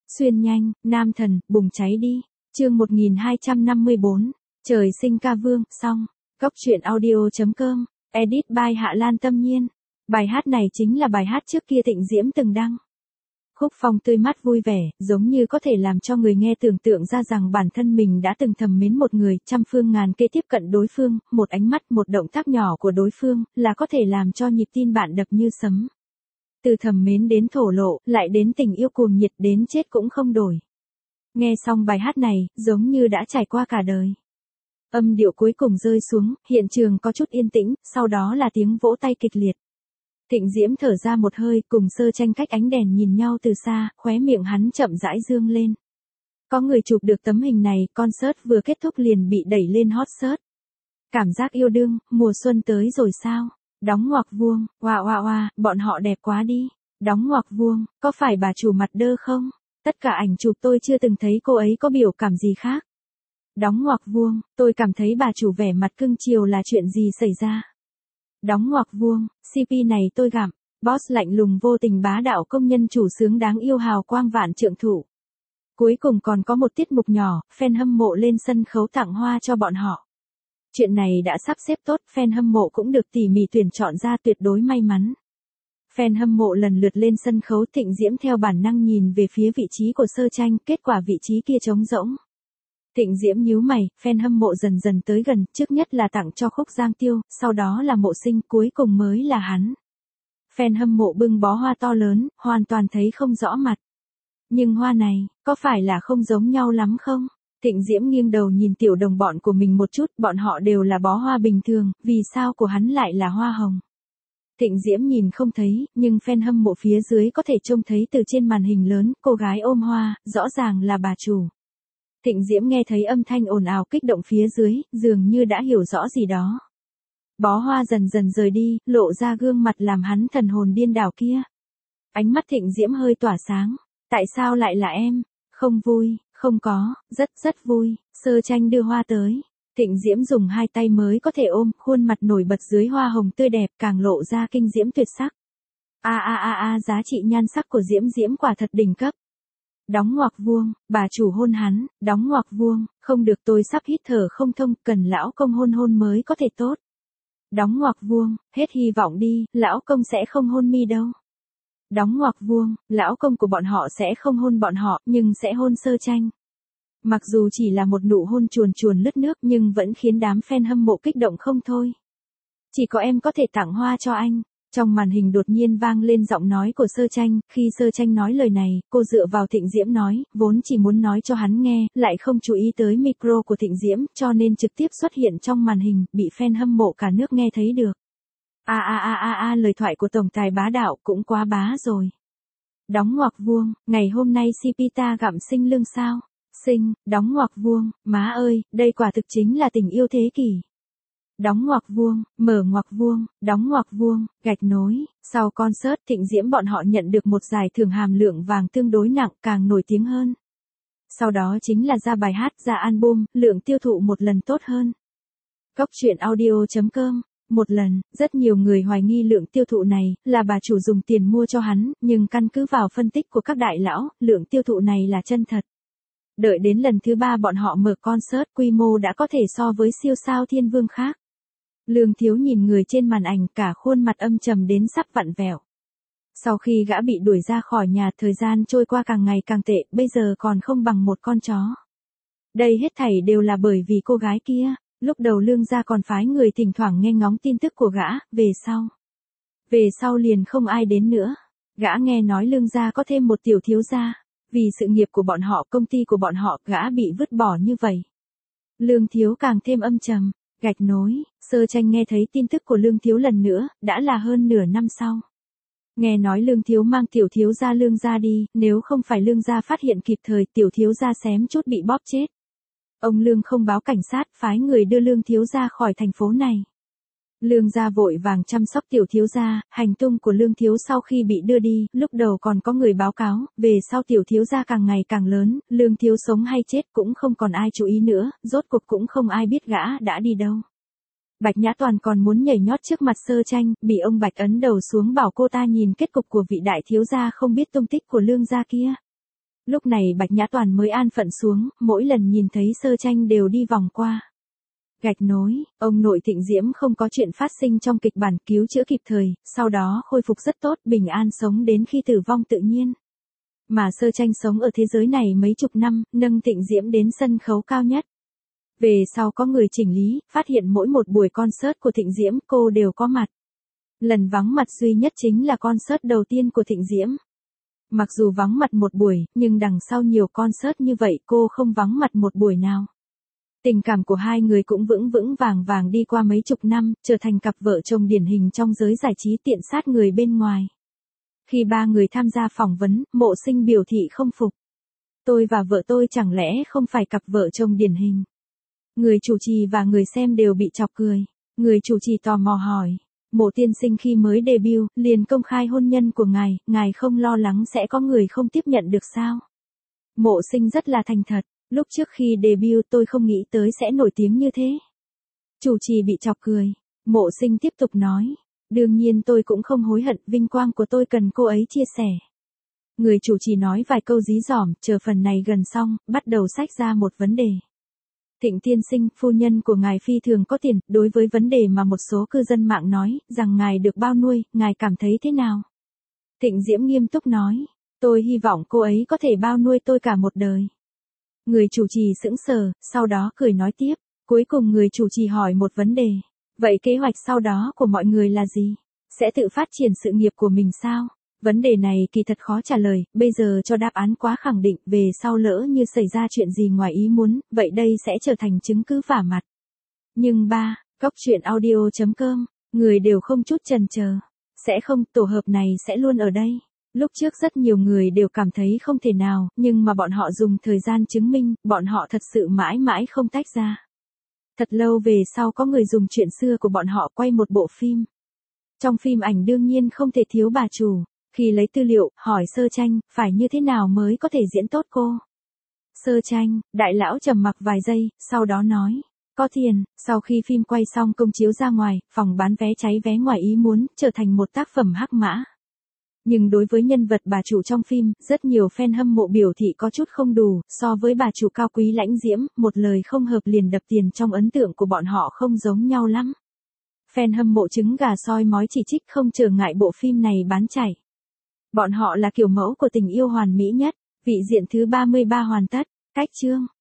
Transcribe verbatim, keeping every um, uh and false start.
Xuyên nhanh, nam thần, bùng cháy đi. Chương một nghìn hai trăm năm mươi bốn. Trời sinh ca vương, xong. Góc truyện audio.com. Edit by Hạ Lan Tâm Nhiên. Bài hát này chính là bài hát trước kia Thịnh Diễm từng đăng. Khúc phong tươi mát vui vẻ, giống như có thể làm cho người nghe tưởng tượng ra rằng bản thân mình đã từng thầm mến một người, trăm phương ngàn kế tiếp cận đối phương, một ánh mắt, một động tác nhỏ của đối phương, là có thể làm cho nhịp tim bạn đập như sấm. Từ thầm mến đến thổ lộ, lại đến tình yêu cuồng nhiệt đến chết cũng không đổi. Nghe xong bài hát này, giống như đã trải qua cả đời. Âm điệu cuối cùng rơi xuống, hiện trường có chút yên tĩnh, sau đó là tiếng vỗ tay kịch liệt. Thịnh Diễm thở ra một hơi, cùng Sơ Tranh cách ánh đèn nhìn nhau từ xa, khóe miệng hắn chậm rãi dương lên. Có người chụp được tấm hình này, concert vừa kết thúc liền bị đẩy lên hot search. Cảm giác yêu đương, mùa xuân tới rồi sao? Đóng ngoặc vuông, oa oa oa, bọn họ đẹp quá đi. Đóng ngoặc vuông, có phải bà chủ mặt đơ không? Tất cả ảnh chụp tôi chưa từng thấy cô ấy có biểu cảm gì khác. Đóng ngoặc vuông, tôi cảm thấy bà chủ vẻ mặt cưng chiều là chuyện gì xảy ra. Đóng ngoặc vuông, xê pê này tôi gặm. Boss lạnh lùng vô tình bá đạo công nhân chủ sướng đáng yêu hào quang vạn trượng thủ. Cuối cùng còn có một tiết mục nhỏ, fan hâm mộ lên sân khấu tặng hoa cho bọn họ. Chuyện này đã sắp xếp tốt, fan hâm mộ cũng được tỉ mỉ tuyển chọn ra tuyệt đối may mắn. Fan hâm mộ lần lượt lên sân khấu, Thịnh Diễm theo bản năng nhìn về phía vị trí của Sơ Tranh, kết quả vị trí kia trống rỗng. Thịnh Diễm nhíu mày, fan hâm mộ dần dần tới gần, trước nhất là tặng cho Khúc Giang Tiêu, sau đó là Mộ Sinh, cuối cùng mới là hắn. Fan hâm mộ bưng bó hoa to lớn, hoàn toàn thấy không rõ mặt. Nhưng hoa này, có phải là không giống nhau lắm không? Thịnh Diễm nghiêng đầu nhìn tiểu đồng bọn của mình một chút, bọn họ đều là bó hoa bình thường, vì sao của hắn lại là hoa hồng? Thịnh Diễm nhìn không thấy, nhưng fan hâm mộ phía dưới có thể trông thấy từ trên màn hình lớn, cô gái ôm hoa, rõ ràng là bà chủ. Thịnh Diễm nghe thấy âm thanh ồn ào kích động phía dưới, dường như đã hiểu rõ gì đó. Bó hoa dần dần rời đi, lộ ra gương mặt làm hắn thần hồn điên đảo kia. Ánh mắt Thịnh Diễm hơi tỏa sáng. Tại sao lại là em? Không vui, không có, rất rất vui. Sơ Tranh đưa hoa tới. Thịnh Diễm dùng hai tay mới có thể ôm, khuôn mặt nổi bật dưới hoa hồng tươi đẹp càng lộ ra kinh diễm tuyệt sắc. A a a a giá trị nhan sắc của Diễm Diễm quả thật đỉnh cấp. Đóng ngoặc vuông, bà chủ hôn hắn, đóng ngoặc vuông, không được tôi sắp hít thở không thông, cần lão công hôn hôn mới có thể tốt. Đóng ngoặc vuông, hết hy vọng đi, lão công sẽ không hôn mi đâu. Đóng ngoặc vuông, lão công của bọn họ sẽ không hôn bọn họ, nhưng sẽ hôn Sơ Tranh. Mặc dù chỉ là một nụ hôn chuồn chuồn lướt nước nhưng vẫn khiến đám fan hâm mộ kích động không thôi. Chỉ có em có thể tặng hoa cho anh. Trong màn hình đột nhiên vang lên giọng nói của Sơ Tranh, khi Sơ Tranh nói lời này, cô dựa vào Thịnh Diễm nói, vốn chỉ muốn nói cho hắn nghe, lại không chú ý tới micro của Thịnh Diễm, cho nên trực tiếp xuất hiện trong màn hình, bị fan hâm mộ cả nước nghe thấy được. A a a a a lời thoại của tổng tài bá đạo cũng quá bá rồi. Đóng ngoặc vuông, ngày hôm nay xê pê ta gặm sinh lưng sao? Sinh, đóng ngoặc vuông, má ơi, đây quả thực chính là tình yêu thế kỷ. Đóng ngoặc vuông, mở ngoặc vuông, đóng ngoặc vuông, gạch nối. Sau concert, Thịnh Diễm bọn họ nhận được một giải thưởng hàm lượng vàng tương đối nặng, càng nổi tiếng hơn. Sau đó chính là ra bài hát, ra album, lượng tiêu thụ một lần tốt hơn. Góc truyện audio.com. Một lần, rất nhiều người hoài nghi lượng tiêu thụ này là bà chủ dùng tiền mua cho hắn, nhưng căn cứ vào phân tích của các đại lão, lượng tiêu thụ này là chân thật. Đợi đến lần thứ ba bọn họ mở concert, quy mô đã có thể so với siêu sao thiên vương khác. Lương Thiếu nhìn người trên màn ảnh, cả khuôn mặt âm trầm đến sắp vặn vẹo. Sau khi gã bị đuổi ra khỏi nhà, thời gian trôi qua càng ngày càng tệ, bây giờ còn không bằng một con chó. Đây hết thảy đều là bởi vì cô gái kia. Lúc đầu Lương gia còn phái người thỉnh thoảng nghe ngóng tin tức của gã, về sau. Về sau liền không ai đến nữa. Gã nghe nói Lương gia có thêm một tiểu thiếu gia. Vì sự nghiệp của bọn họ, công ty của bọn họ, gã bị vứt bỏ như vậy. Lương Thiếu càng thêm âm trầm. Gạch nối, Sơ Tranh nghe thấy tin tức của Lương Thiếu lần nữa, đã là hơn nửa năm sau. Nghe nói Lương Thiếu mang tiểu thiếu gia Lương gia đi, nếu không phải Lương gia phát hiện kịp thời, tiểu thiếu gia xém chút bị bóp chết. Ông Lương không báo cảnh sát, phái người đưa Lương Thiếu gia khỏi thành phố này. Lương gia vội vàng chăm sóc tiểu thiếu gia, hành tung của Lương Thiếu sau khi bị đưa đi, lúc đầu còn có người báo cáo, về sau tiểu thiếu gia càng ngày càng lớn, Lương Thiếu sống hay chết cũng không còn ai chú ý nữa, rốt cuộc cũng không ai biết gã đã đi đâu. Bạch Nhã Toàn còn muốn nhảy nhót trước mặt Sơ Tranh, bị ông Bạch ấn đầu xuống bảo cô ta nhìn kết cục của vị đại thiếu gia không biết tung tích của Lương gia kia. Lúc này Bạch Nhã Toàn mới an phận xuống, mỗi lần nhìn thấy Sơ Tranh đều đi vòng qua. Gạch nối, ông nội Thịnh Diễm không có chuyện phát sinh trong kịch bản, cứu chữa kịp thời, sau đó khôi phục rất tốt, bình an sống đến khi tử vong tự nhiên. Mà Sơ Tranh sống ở thế giới này mấy chục năm, nâng Thịnh Diễm đến sân khấu cao nhất. Về sau có người chỉnh lý, phát hiện mỗi một buổi concert của Thịnh Diễm cô đều có mặt. Lần vắng mặt duy nhất chính là concert đầu tiên của Thịnh Diễm. Mặc dù vắng mặt một buổi, nhưng đằng sau nhiều concert như vậy cô không vắng mặt một buổi nào. Tình cảm của hai người cũng vững vững vàng vàng đi qua mấy chục năm, trở thành cặp vợ chồng điển hình trong giới giải trí tiện sát người bên ngoài. Khi ba người tham gia phỏng vấn, Mộ Sinh biểu thị không phục. Tôi và vợ tôi chẳng lẽ không phải cặp vợ chồng điển hình? Người chủ trì và người xem đều bị chọc cười. Người chủ trì tò mò hỏi. Mộ tiên sinh khi mới debut, liền công khai hôn nhân của ngài, ngài không lo lắng sẽ có người không tiếp nhận được sao? Mộ Sinh rất là thành thật. Lúc trước khi debut tôi không nghĩ tới sẽ nổi tiếng như thế. Chủ trì bị chọc cười. Mộ Sinh tiếp tục nói. Đương nhiên tôi cũng không hối hận, vinh quang của tôi cần cô ấy chia sẻ. Người chủ trì nói vài câu dí dỏm, chờ phần này gần xong, bắt đầu xách ra một vấn đề. Thịnh tiên sinh, phu nhân của ngài phi thường có tiền, đối với vấn đề mà một số cư dân mạng nói, rằng ngài được bao nuôi, ngài cảm thấy thế nào? Thịnh Diễm nghiêm túc nói. Tôi hy vọng cô ấy có thể bao nuôi tôi cả một đời. Người chủ trì sững sờ, sau đó cười nói tiếp. Cuối cùng người chủ trì hỏi một vấn đề. Vậy kế hoạch sau đó của mọi người là gì? Sẽ tự phát triển sự nghiệp của mình sao? Vấn đề này kỳ thật khó trả lời, bây giờ cho đáp án quá khẳng định, về sau lỡ như xảy ra chuyện gì ngoài ý muốn, vậy đây sẽ trở thành chứng cứ vả mặt. Nhưng ba, Góc truyện audio chấm com, người đều không chút chần chờ. Sẽ không, tổ hợp này sẽ luôn ở đây. Lúc trước rất nhiều người đều cảm thấy không thể nào, nhưng mà bọn họ dùng thời gian chứng minh, bọn họ thật sự mãi mãi không tách ra. Thật lâu về sau có người dùng chuyện xưa của bọn họ quay một bộ phim. Trong phim ảnh đương nhiên không thể thiếu bà chủ. Khi lấy tư liệu, hỏi Sơ Tranh, phải như thế nào mới có thể diễn tốt cô? Sơ Tranh, đại lão trầm mặc vài giây, sau đó nói. Có tiền, sau khi phim quay xong công chiếu ra ngoài, phòng bán vé cháy vé ngoài ý muốn, trở thành một tác phẩm hắc mã. Nhưng đối với nhân vật bà chủ trong phim, rất nhiều fan hâm mộ biểu thị có chút không đủ, so với bà chủ cao quý lãnh diễm, một lời không hợp liền đập tiền trong ấn tượng của bọn họ không giống nhau lắm. Fan hâm mộ trứng gà soi mói chỉ trích không trở ngại bộ phim này bán chảy. Bọn họ là kiểu mẫu của tình yêu hoàn mỹ nhất, vị diện thứ ba mươi ba hoàn tất, cách chương.